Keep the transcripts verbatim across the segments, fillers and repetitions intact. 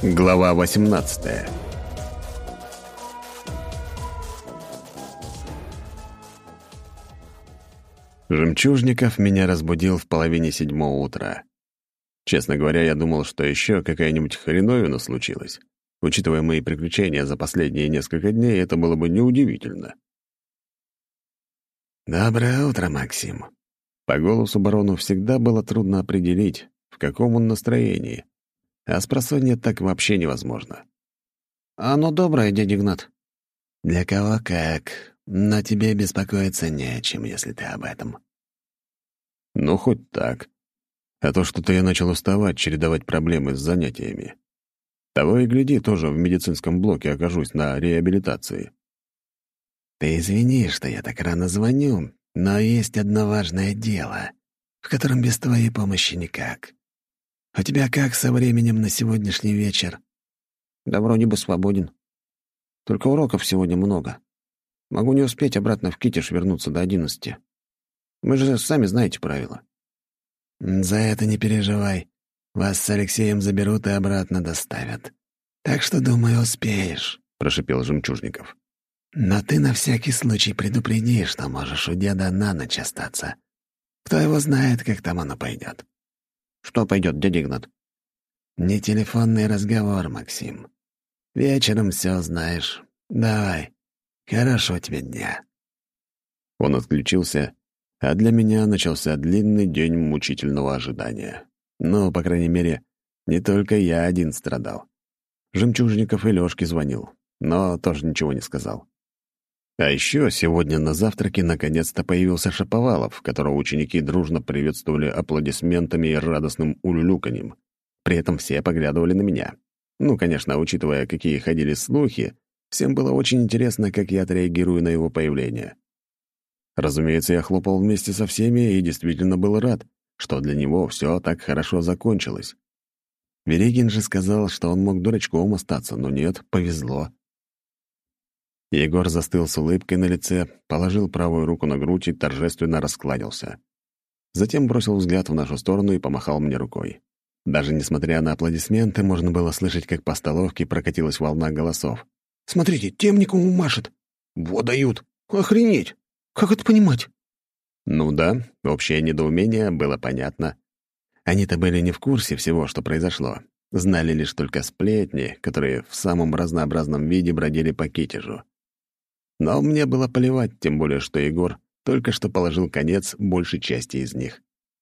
Глава восемнадцатая. Жемчужников меня разбудил в половине седьмого утра. Честно говоря, я думал, что еще какая-нибудь хреновина случилась. Учитывая мои приключения за последние несколько дней, это было бы неудивительно. «Доброе утро, Максим». По голосу барону всегда было трудно определить, в каком он настроении. А спросонья так вообще невозможно. «Оно доброе, дядя Игнат». «Для кого как, но тебе беспокоиться не о чем, если ты об этом». «Ну, хоть так. А то что-то я начал уставать, чередовать проблемы с занятиями. Того и гляди, тоже в медицинском блоке окажусь на реабилитации». «Ты извини, что я так рано звоню, но есть одно важное дело, в котором без твоей помощи никак. У тебя как со временем на сегодняшний вечер?» «Да вроде бы свободен. Только уроков сегодня много. Могу не успеть обратно в Китиш вернуться до одиннадцати. Вы же сами знаете правила». «За это не переживай. Вас с Алексеем заберут и обратно доставят. Так что, думаю, успеешь», — прошипел Жемчужников. «Но ты на всякий случай предупреди, что можешь у деда на ночь остаться. Кто его знает, как там оно пойдет». «Что пойдет, дядя Игнат?» «Не телефонный разговор, Максим. Вечером все знаешь. Давай. Хорошего тебе дня». Он отключился, а для меня начался длинный день мучительного ожидания. Но, по крайней мере, не только я один страдал. Жемчужников и Лёшке звонил, но тоже ничего не сказал. А еще сегодня на завтраке наконец-то появился Шаповалов, которого ученики дружно приветствовали аплодисментами и радостным улюлюканьем. При этом все поглядывали на меня. Ну, конечно, учитывая, какие ходили слухи, всем было очень интересно, как я отреагирую на его появление. Разумеется, я хлопал вместе со всеми и действительно был рад, что для него все так хорошо закончилось. Верегин же сказал, что он мог дурачком остаться, но нет, повезло. Егор застыл с улыбкой на лице, положил правую руку на грудь и торжественно раскланялся. Затем бросил взгляд в нашу сторону и помахал мне рукой. Даже несмотря на аплодисменты, можно было слышать, как по столовке прокатилась волна голосов. «Смотрите, Темникову машет! Вот дают! Охренеть! Как это понимать?» Ну да, общее недоумение было понятно. Они-то были не в курсе всего, что произошло. Знали лишь только сплетни, которые в самом разнообразном виде бродили по Китежу. Но мне было плевать, тем более, что Егор только что положил конец большей части из них.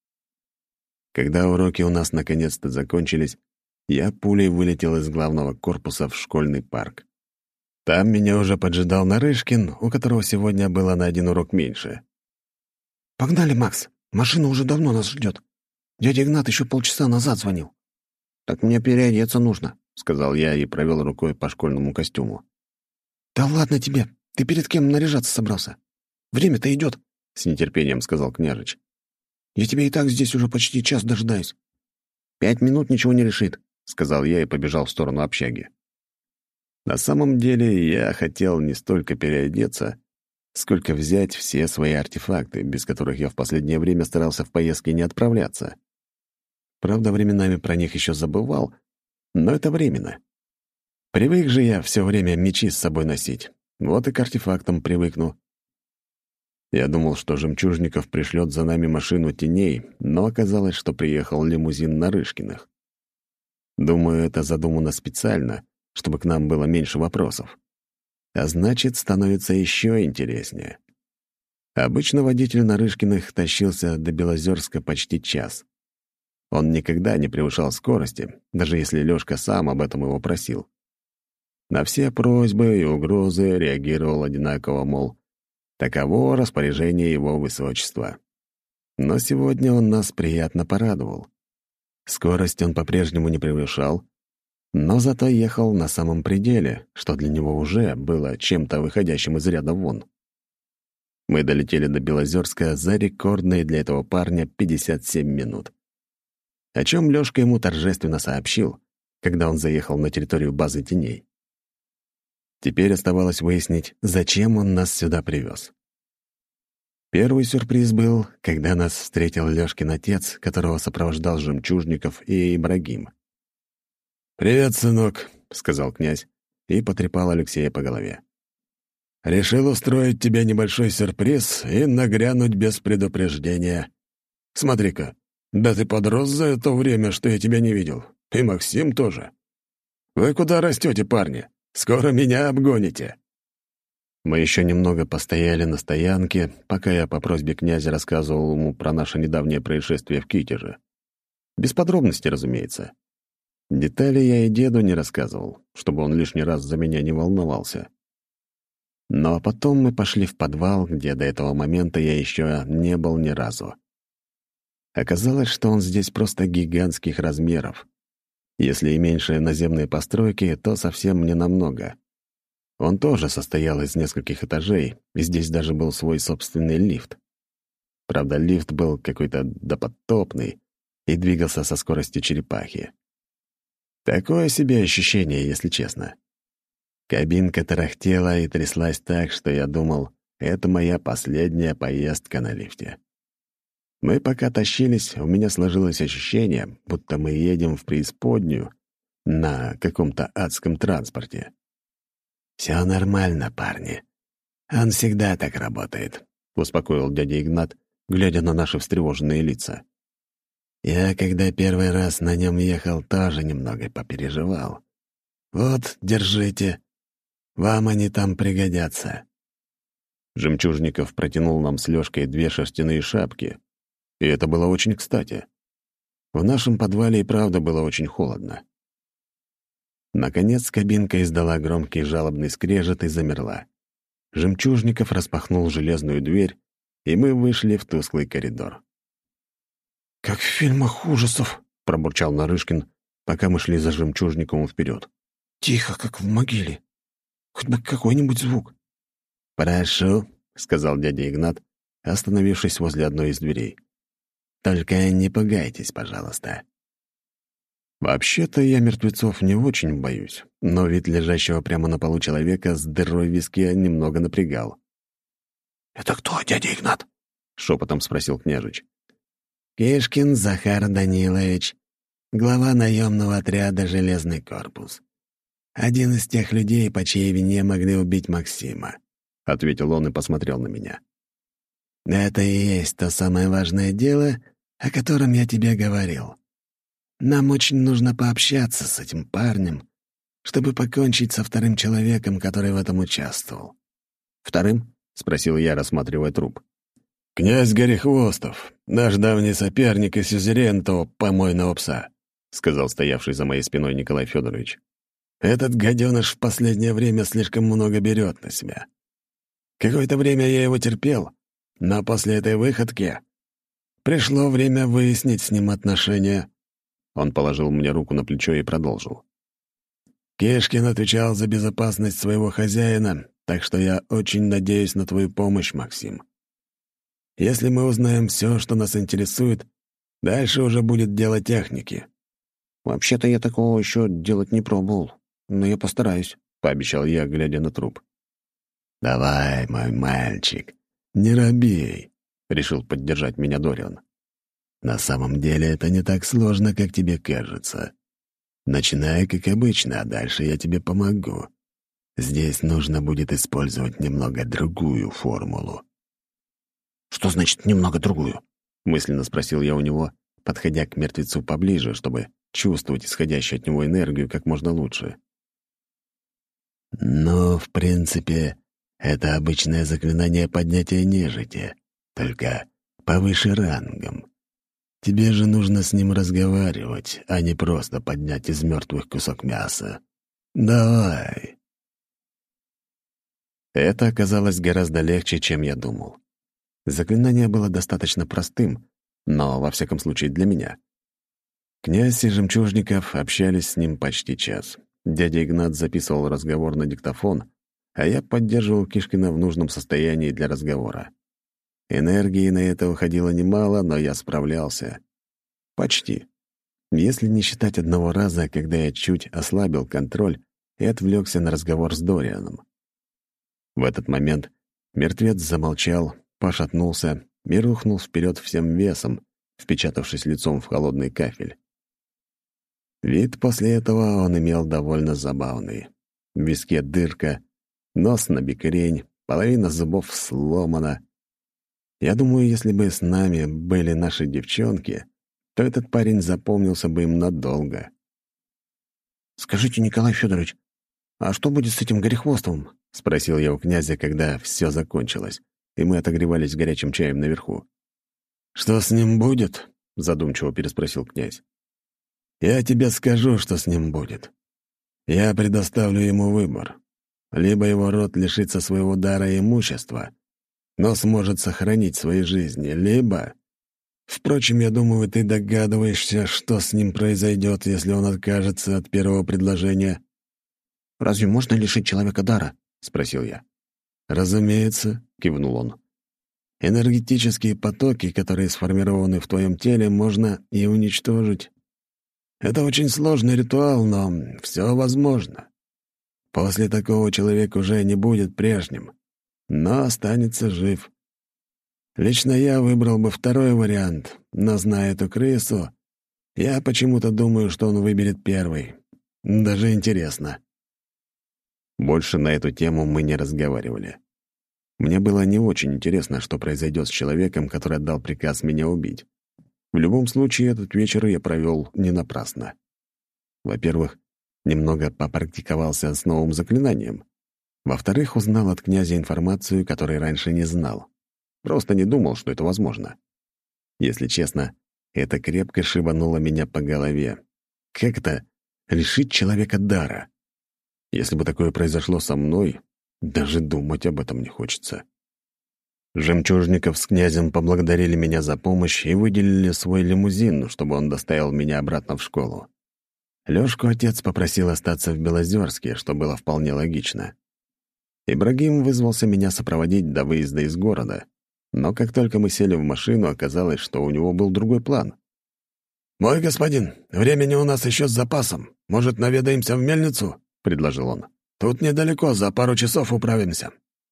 Когда уроки у нас наконец-то закончились, я пулей вылетел из главного корпуса в школьный парк. Там меня уже поджидал Нарышкин, у которого сегодня было на один урок меньше. «Погнали, Макс. Машина уже давно нас ждет. Дядя Игнат еще полчаса назад звонил». «Так мне переодеться нужно», — сказал я и провел рукой по школьному костюму. «Да ладно тебе. Ты перед кем наряжаться собрался? Время-то идет», — с нетерпением сказал княжич. «Я тебя и так здесь уже почти час дожидаюсь». «Пять минут ничего не решит», — сказал я и побежал в сторону общаги. На самом деле я хотел не столько переодеться, сколько взять все свои артефакты, без которых я в последнее время старался в поездки не отправляться. Правда, временами про них еще забывал, но это временно. Привык же я все время мечи с собой носить, вот и к артефактам привыкну. Я думал, что Жемчужников пришлет за нами машину теней, но оказалось, что приехал лимузин Нарышкиных. Думаю, это задумано специально, чтобы к нам было меньше вопросов. А значит, становится еще интереснее. Обычно водитель Нарышкиных тащился до Белозерска почти час. Он никогда не превышал скорости, даже если Лёшка сам об этом его просил. На все просьбы и угрозы реагировал одинаково, мол, таково распоряжение его высочества. Но сегодня он нас приятно порадовал. Скорость он по-прежнему не превышал, но зато ехал на самом пределе, что для него уже было чем-то выходящим из ряда вон. Мы долетели до Белозерска за рекордные для этого парня пятьдесят семь минут. О чем Лёшка ему торжественно сообщил, когда он заехал на территорию базы теней. Теперь оставалось выяснить, зачем он нас сюда привез. Первый сюрприз был, когда нас встретил Лёшкин отец, которого сопровождал Жемчужников и Ибрагим. «Привет, сынок», — сказал князь и потрепал Алексея по голове. «Решил устроить тебе небольшой сюрприз и нагрянуть без предупреждения. Смотри-ка, да ты подрос за то время, что я тебя не видел. И Максим тоже. Вы куда растете, парни? Скоро меня обгоните». Мы еще немного постояли на стоянке, пока я по просьбе князя рассказывал ему про наше недавнее происшествие в Китеже. Без подробностей, разумеется. Детали я и деду не рассказывал, чтобы он лишний раз за меня не волновался. Но потом мы пошли в подвал, где до этого момента я еще не был ни разу. Оказалось, что он здесь просто гигантских размеров. Если и меньше наземные постройки, то совсем не намного. Он тоже состоял из нескольких этажей, и здесь даже был свой собственный лифт. Правда, лифт был какой-то допотопный и двигался со скоростью черепахи. Такое себе ощущение, если честно. Кабинка тарахтела и тряслась так, что я думал, это моя последняя поездка на лифте. Мы пока тащились, у меня сложилось ощущение, будто мы едем в преисподнюю на каком-то адском транспорте. «Все нормально, парни. Он всегда так работает», — успокоил дядя Игнат, глядя на наши встревоженные лица. «Я, когда первый раз на нем ехал, тоже немного попереживал. Вот, держите. Вам они там пригодятся». Жемчужников протянул нам с Лёшкой две шерстяные шапки, и это было очень кстати. В нашем подвале и правда было очень холодно. Наконец кабинка издала громкий жалобный скрежет и замерла. Жемчужников распахнул железную дверь, и мы вышли в тусклый коридор. «Как в фильмах ужасов», — пробурчал Нарышкин, пока мы шли за Жемчужниковым вперед. «Тихо, как в могиле. Хоть бы какой-нибудь звук». «Прошу», — сказал дядя Игнат, остановившись возле одной из дверей. «Только не пугайтесь, пожалуйста». Вообще-то я мертвецов не очень боюсь, но вид лежащего прямо на полу человека с дырой в виске немного напрягал. «Это кто, дядя Игнат?» — шепотом спросил княжич. «Кишкин Захар Данилович, глава наемного отряда «Железный корпус». Один из тех людей, по чьей вине могли убить Максима», — ответил он и посмотрел на меня. «Это и есть то самое важное дело, о котором я тебе говорил. Нам очень нужно пообщаться с этим парнем, чтобы покончить со вторым человеком, который в этом участвовал». «Вторым?» — спросил я, рассматривая труп. «Князь Горехвостов, наш давний соперник и сюзерен того помойного пса», — сказал стоявший за моей спиной Николай Федорович. «Этот гаденыш в последнее время слишком много берет на себя. Какое-то время я его терпел, но после этой выходки пришло время выяснить с ним отношения». Он положил мне руку на плечо и продолжил. «Кишкин отвечал за безопасность своего хозяина, так что я очень надеюсь на твою помощь, Максим. Если мы узнаем все, что нас интересует, дальше уже будет дело техники». «Вообще-то я такого еще делать не пробовал, но я постараюсь», — пообещал я, глядя на труп. «Давай, мой мальчик, не робей», — решил поддержать меня Дориан. «На самом деле это не так сложно, как тебе кажется. Начинай, как обычно, а дальше я тебе помогу. Здесь нужно будет использовать немного другую формулу». «Что значит «немного другую»?» — мысленно спросил я у него, подходя к мертвецу поближе, чтобы чувствовать исходящую от него энергию как можно лучше. «Ну, в принципе, это обычное заклинание поднятия нежити, только повыше рангом. Тебе же нужно с ним разговаривать, а не просто поднять из мертвых кусок мяса. Давай». Это оказалось гораздо легче, чем я думал. Заклинание было достаточно простым, но, во всяком случае, для меня. Князь и Жемчужников общались с ним почти час. Дядя Игнат записывал разговор на диктофон, а я поддерживал Кишкина в нужном состоянии для разговора. Энергии на это уходило немало, но я справлялся. Почти. Если не считать одного раза, когда я чуть ослабил контроль и отвлекся на разговор с Дорианом. В этот момент мертвец замолчал, пошатнулся и рухнул вперед всем весом, впечатавшись лицом в холодный кафель. Вид после этого он имел довольно забавный. В виске дырка, нос набекрень, половина зубов сломана. Я думаю, если бы с нами были наши девчонки, то этот парень запомнился бы им надолго. «Скажите, Николай Федорович, а что будет с этим Горехвостовым?» — спросил я у князя, когда все закончилось, и мы отогревались горячим чаем наверху. «Что с ним будет?» — задумчиво переспросил князь. «Я тебе скажу, что с ним будет. Я предоставлю ему выбор. Либо его род лишится своего дара и имущества, но сможет сохранить свои жизни, либо... Впрочем, я думаю, ты догадываешься, что с ним произойдет, если он откажется от первого предложения». «Разве можно лишить человека дара?» — спросил я. «Разумеется», — кивнул он. «Энергетические потоки, которые сформированы в твоем теле, можно и уничтожить. Это очень сложный ритуал, но все возможно. После такого человек уже не будет прежним, но останется жив. Лично я выбрал бы второй вариант, но, зная эту крысу, я почему-то думаю, что он выберет первый. Даже интересно». Больше на эту тему мы не разговаривали. Мне было не очень интересно, что произойдет с человеком, который отдал приказ меня убить. В любом случае, этот вечер я провел не напрасно. Во-первых, немного попрактиковался с новым заклинанием. Во-вторых, узнал от князя информацию, которой раньше не знал. Просто не думал, что это возможно. Если честно, это крепко шибануло меня по голове. Как это лишить человека дара? Если бы такое произошло со мной, даже думать об этом не хочется. Жемчужников с князем поблагодарили меня за помощь и выделили свой лимузин, чтобы он доставил меня обратно в школу. Лёшку отец попросил остаться в Белозерске, что было вполне логично. Ибрагим вызвался меня сопроводить до выезда из города, но как только мы сели в машину, оказалось, что у него был другой план. «Мой господин, времени у нас еще с запасом. Может, наведаемся в мельницу?» — предложил он. «Тут недалеко, за пару часов управимся».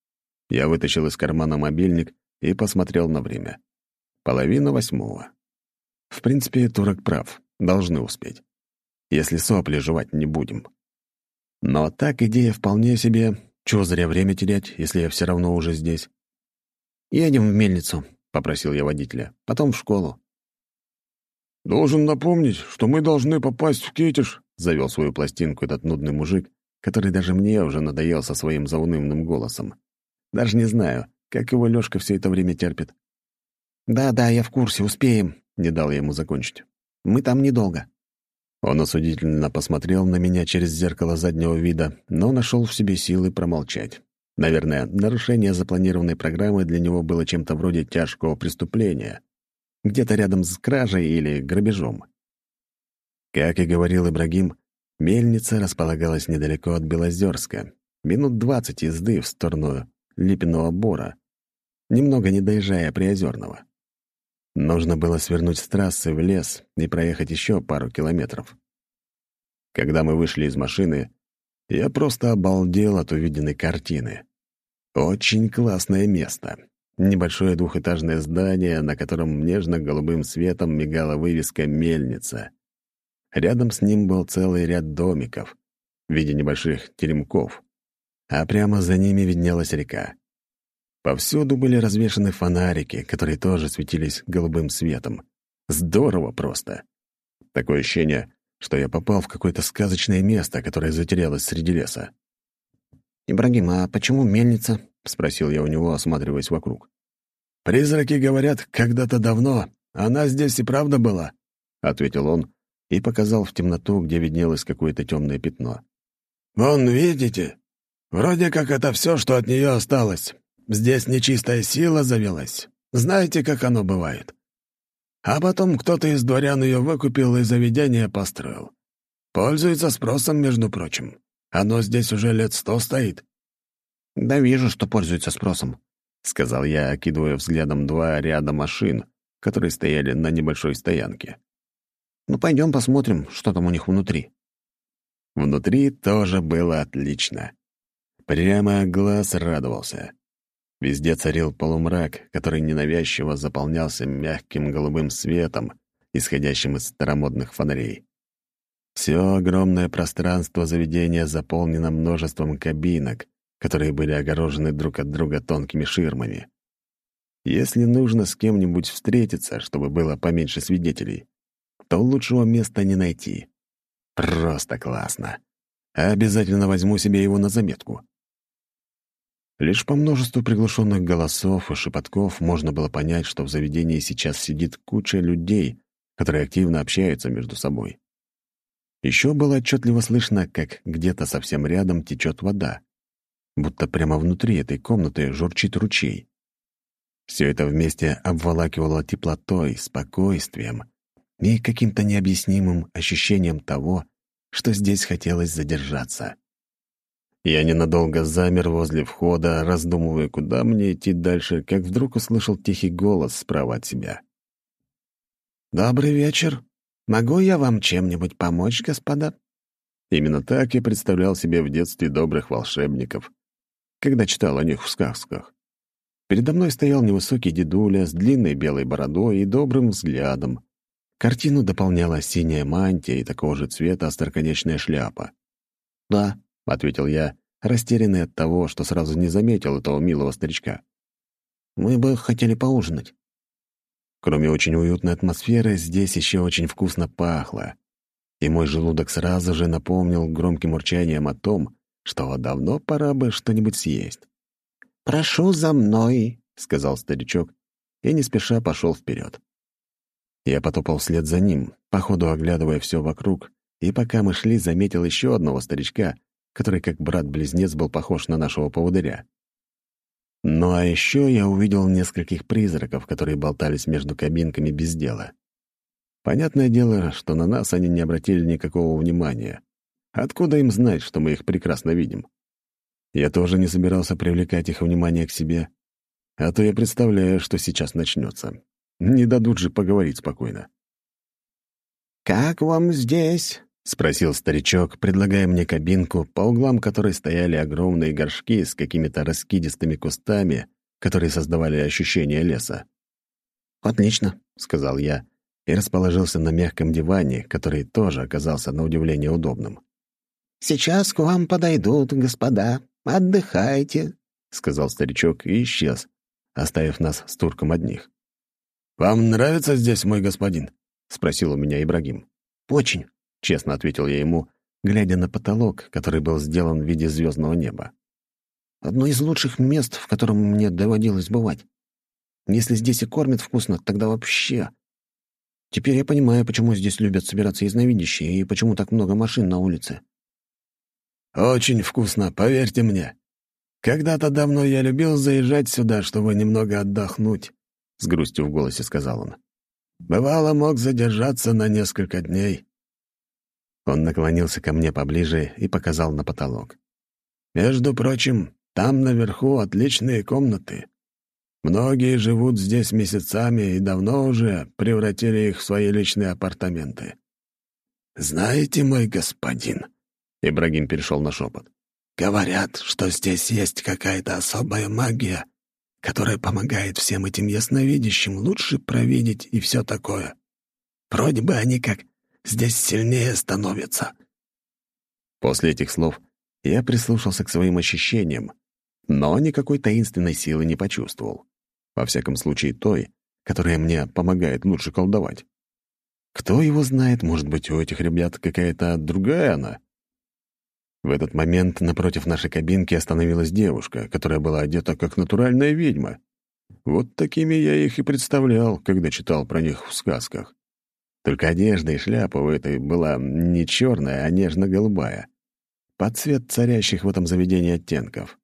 Я вытащил из кармана мобильник и посмотрел на время. Половина восьмого. В принципе, турок прав. Должны успеть. Если сопли жевать не будем. Но так идея вполне себе. Чего зря время терять, если я все равно уже здесь? «Едем в мельницу», — попросил я водителя. «Потом в школу». «Должен напомнить, что мы должны попасть в Китеж», — завел свою пластинку этот нудный мужик, который даже мне уже надоел со своим заунывным голосом. Даже не знаю, как его Лёшка все это время терпит. «Да-да, я в курсе, успеем», — не дал я ему закончить. «Мы там недолго». Он осудительно посмотрел на меня через зеркало заднего вида, но нашел в себе силы промолчать. Наверное, нарушение запланированной программы для него было чем-то вроде тяжкого преступления. Где-то рядом с кражей или грабежом. Как и говорил Ибрагим, мельница располагалась недалеко от Белозерска, минут двадцать езды в сторону Липиного Бора, немного не доезжая Приозерного. Нужно было свернуть с трассы в лес и проехать еще пару километров. Когда мы вышли из машины, я просто обалдел от увиденной картины. Очень классное место. Небольшое двухэтажное здание, на котором нежно-голубым светом мигала вывеска «Мельница». Рядом с ним был целый ряд домиков в виде небольших теремков, а прямо за ними виднелась река. Повсюду были развешаны фонарики, которые тоже светились голубым светом. Здорово просто. Такое ощущение, что я попал в какое-то сказочное место, которое затерялось среди леса. «Ибрагим, а почему мельница?» — спросил я у него, осматриваясь вокруг. «Призраки говорят, когда-то давно она здесь и правда была», — ответил он и показал в темноту, где виднелось какое-то темное пятно. «Вон, видите? Вроде как это все, что от нее осталось. Здесь нечистая сила завелась. Знаете, как оно бывает? А потом кто-то из дворян ее выкупил и заведение построил. Пользуется спросом, между прочим. Оно здесь уже лет сто стоит». «Да вижу, что пользуется спросом», — сказал я, окидывая взглядом два ряда машин, которые стояли на небольшой стоянке. «Ну, пойдем посмотрим, что там у них внутри». Внутри тоже было отлично. Прямо глаз радовался. Везде царил полумрак, который ненавязчиво заполнялся мягким голубым светом, исходящим из старомодных фонарей. Все огромное пространство заведения заполнено множеством кабинок, которые были огорожены друг от друга тонкими ширмами. Если нужно с кем-нибудь встретиться, чтобы было поменьше свидетелей, то лучшего места не найти. Просто классно. Обязательно возьму себе его на заметку. Лишь по множеству приглушенных голосов и шепотков можно было понять, что в заведении сейчас сидит куча людей, которые активно общаются между собой. Еще было отчетливо слышно, как где-то совсем рядом течет вода, будто прямо внутри этой комнаты журчит ручей. Все это вместе обволакивало теплотой, спокойствием и каким-то необъяснимым ощущением того, что здесь хотелось задержаться. Я ненадолго замер возле входа, раздумывая, куда мне идти дальше, как вдруг услышал тихий голос справа от себя. «Добрый вечер. Могу я вам чем-нибудь помочь, господа?» Именно так я представлял себе в детстве добрых волшебников, когда читал о них в сказках. Передо мной стоял невысокий дедуля с длинной белой бородой и добрым взглядом. Картину дополняла синяя мантия и такого же цвета остроконечная шляпа. «Да», — ответил я, растерянный от того, что сразу не заметил этого милого старичка. «Мы бы хотели поужинать». Кроме очень уютной атмосферы, здесь еще очень вкусно пахло, и мой желудок сразу же напомнил громким урчанием о том, что давно пора бы что-нибудь съесть. «Прошу за мной», — сказал старичок, и не спеша пошел вперед. Я потопал вслед за ним, по ходу оглядывая все вокруг, и пока мы шли, заметил еще одного старичка, который как брат-близнец был похож на нашего поводыря. Ну а еще я увидел нескольких призраков, которые болтались между кабинками без дела. Понятное дело, что на нас они не обратили никакого внимания. Откуда им знать, что мы их прекрасно видим? Я тоже не собирался привлекать их внимание к себе, а то я представляю, что сейчас начнется. Не дадут же поговорить спокойно. «Как вам здесь?» — спросил старичок, предлагая мне кабинку, по углам которой стояли огромные горшки с какими-то раскидистыми кустами, которые создавали ощущение леса. «Отлично», — сказал я и расположился на мягком диване, который тоже оказался на удивление удобным. «Сейчас к вам подойдут, господа. Отдыхайте», — сказал старичок и исчез, оставив нас с турком одних. «Вам нравится здесь, мой господин?» — спросил у меня Ибрагим. «Очень», — честно ответил я ему, глядя на потолок, который был сделан в виде звездного неба. «Одно из лучших мест, в котором мне доводилось бывать. Если здесь и кормят вкусно, тогда вообще. Теперь я понимаю, почему здесь любят собираться ясновидящие и почему так много машин на улице». «Очень вкусно, поверьте мне. Когда-то давно я любил заезжать сюда, чтобы немного отдохнуть», — с грустью в голосе сказал он. «Бывало, мог задержаться на несколько дней». Он наклонился ко мне поближе и показал на потолок. «Между прочим, там наверху отличные комнаты. Многие живут здесь месяцами и давно уже превратили их в свои личные апартаменты. Знаете, мой господин...» Ибрагим перешел на шепот. «Говорят, что здесь есть какая-то особая магия, которая помогает всем этим ясновидящим лучше провидеть и все такое. Вроде бы они как здесь сильнее становятся». После этих слов я прислушался к своим ощущениям, но никакой таинственной силы не почувствовал. Во всяком случае, той, которая мне помогает лучше колдовать. Кто его знает, может быть, у этих ребят какая-то другая она? В этот момент напротив нашей кабинки остановилась девушка, которая была одета как натуральная ведьма. Вот такими я их и представлял, когда читал про них в сказках. Только одежда и шляпа у этой была не черная, а нежно-голубая, под цвет царящих в этом заведении оттенков.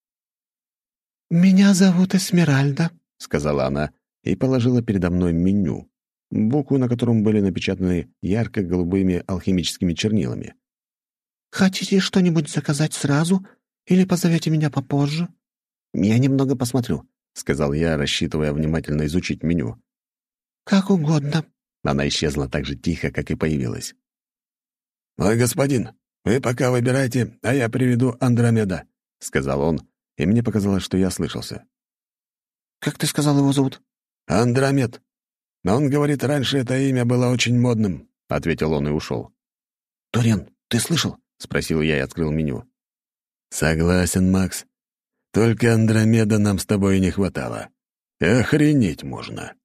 «Меня зовут Эсмеральда», — сказала она и положила передо мной меню, буквы на котором были напечатаны ярко-голубыми алхимическими чернилами. «Хотите что-нибудь заказать сразу или позовете меня попозже?» «Я немного посмотрю», — сказал я, рассчитывая внимательно изучить меню. «Как угодно». Она исчезла так же тихо, как и появилась. «Мой господин, вы пока выбирайте, а я приведу Андромеда», — сказал он, и мне показалось, что я слышался. «Как ты сказал, его зовут?» «Андромед. Он говорит, раньше это имя было очень модным», — ответил он и ушел. «Ториан, ты слышал?» — спросил я и открыл меню. «Согласен, Макс. Только Андромеда нам с тобой не хватало. Охренеть можно».